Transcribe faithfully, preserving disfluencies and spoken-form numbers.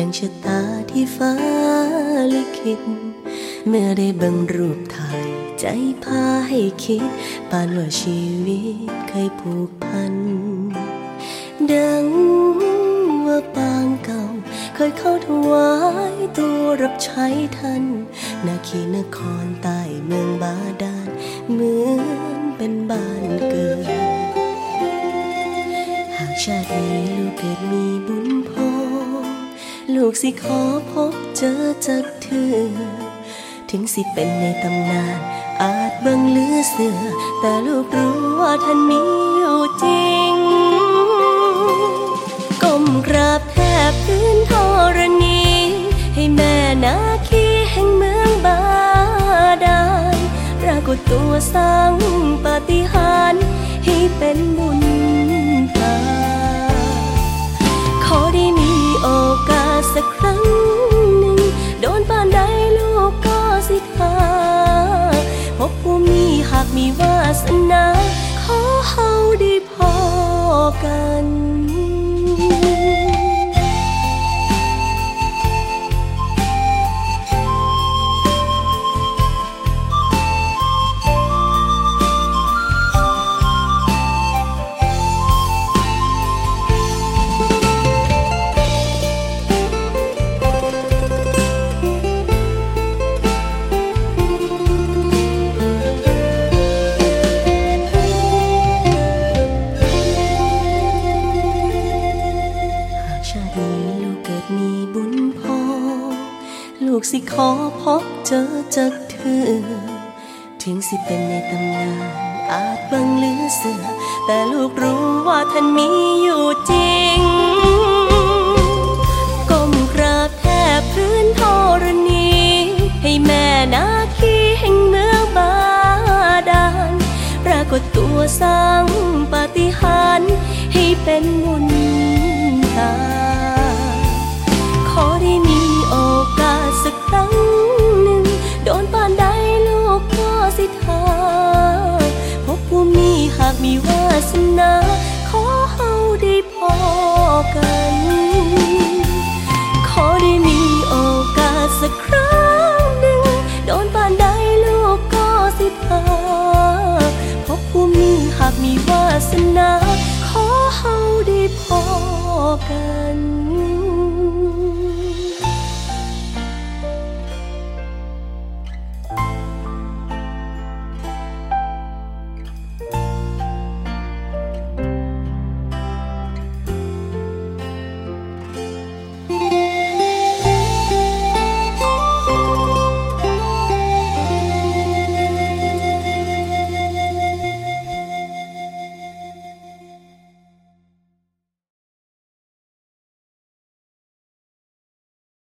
งชะตาที่ฟ้าลิขิตเมื่อได้เบิ่งรูปถ่ายใจพาให้คิดปานว่าชีวิตเคยผูกพันดังว่าปางเก่าเคยเข้าถวายตัวรับใช้ท่านนาคีนครใต้เมืองบาดาลเหมือนเป็นบ้านเกิดหากชาตินี้ลูกเกิดมีบุญพอลูกสิขอพบเจอจักเธอถึงสิเป็นในตำนานอาจเบิ่งเหลือเสือแต่ลูกรู้ว่าท่านมีอยู่จริงก้มกราบแทบพื้นธรณีให้แม่นาคีแห่งเมืองบาดาลปรากฏตัวสร้างปาฏิหาริย์ให้เป็นบุญตาขอได้มีโอกาสสักครั้งหนึ่งโดนปานใดลูกก็สิทาพบผู้มีหากมีวาสนาขอเฮาได้พอกันลูกสิขอพบเจอจักเธอถึงสิเป็นในตำนานอาจบังเหลือเสือแต่ลูกรู้ว่าท่านมีอยู่จริงก้มกราบแทบพื้นธรณีให้แม่นาคีแห่งเมืองบาดาลปรากฏตัวสร้างปาฏิหาริย์ให้เป็นบุญตาขอได้มีโอกาสสักครั้งหนึ่งโดนปานใดลูกก็สิทาพบผู้มีหากมีวาสนาขอเฮาได้พอกันขอได้มีโอกาสสักครั้งหนึ่งโดนปานใดลูกก็สิทาพบผู้มีหากมีวาสนาขอเฮาได้พอกัน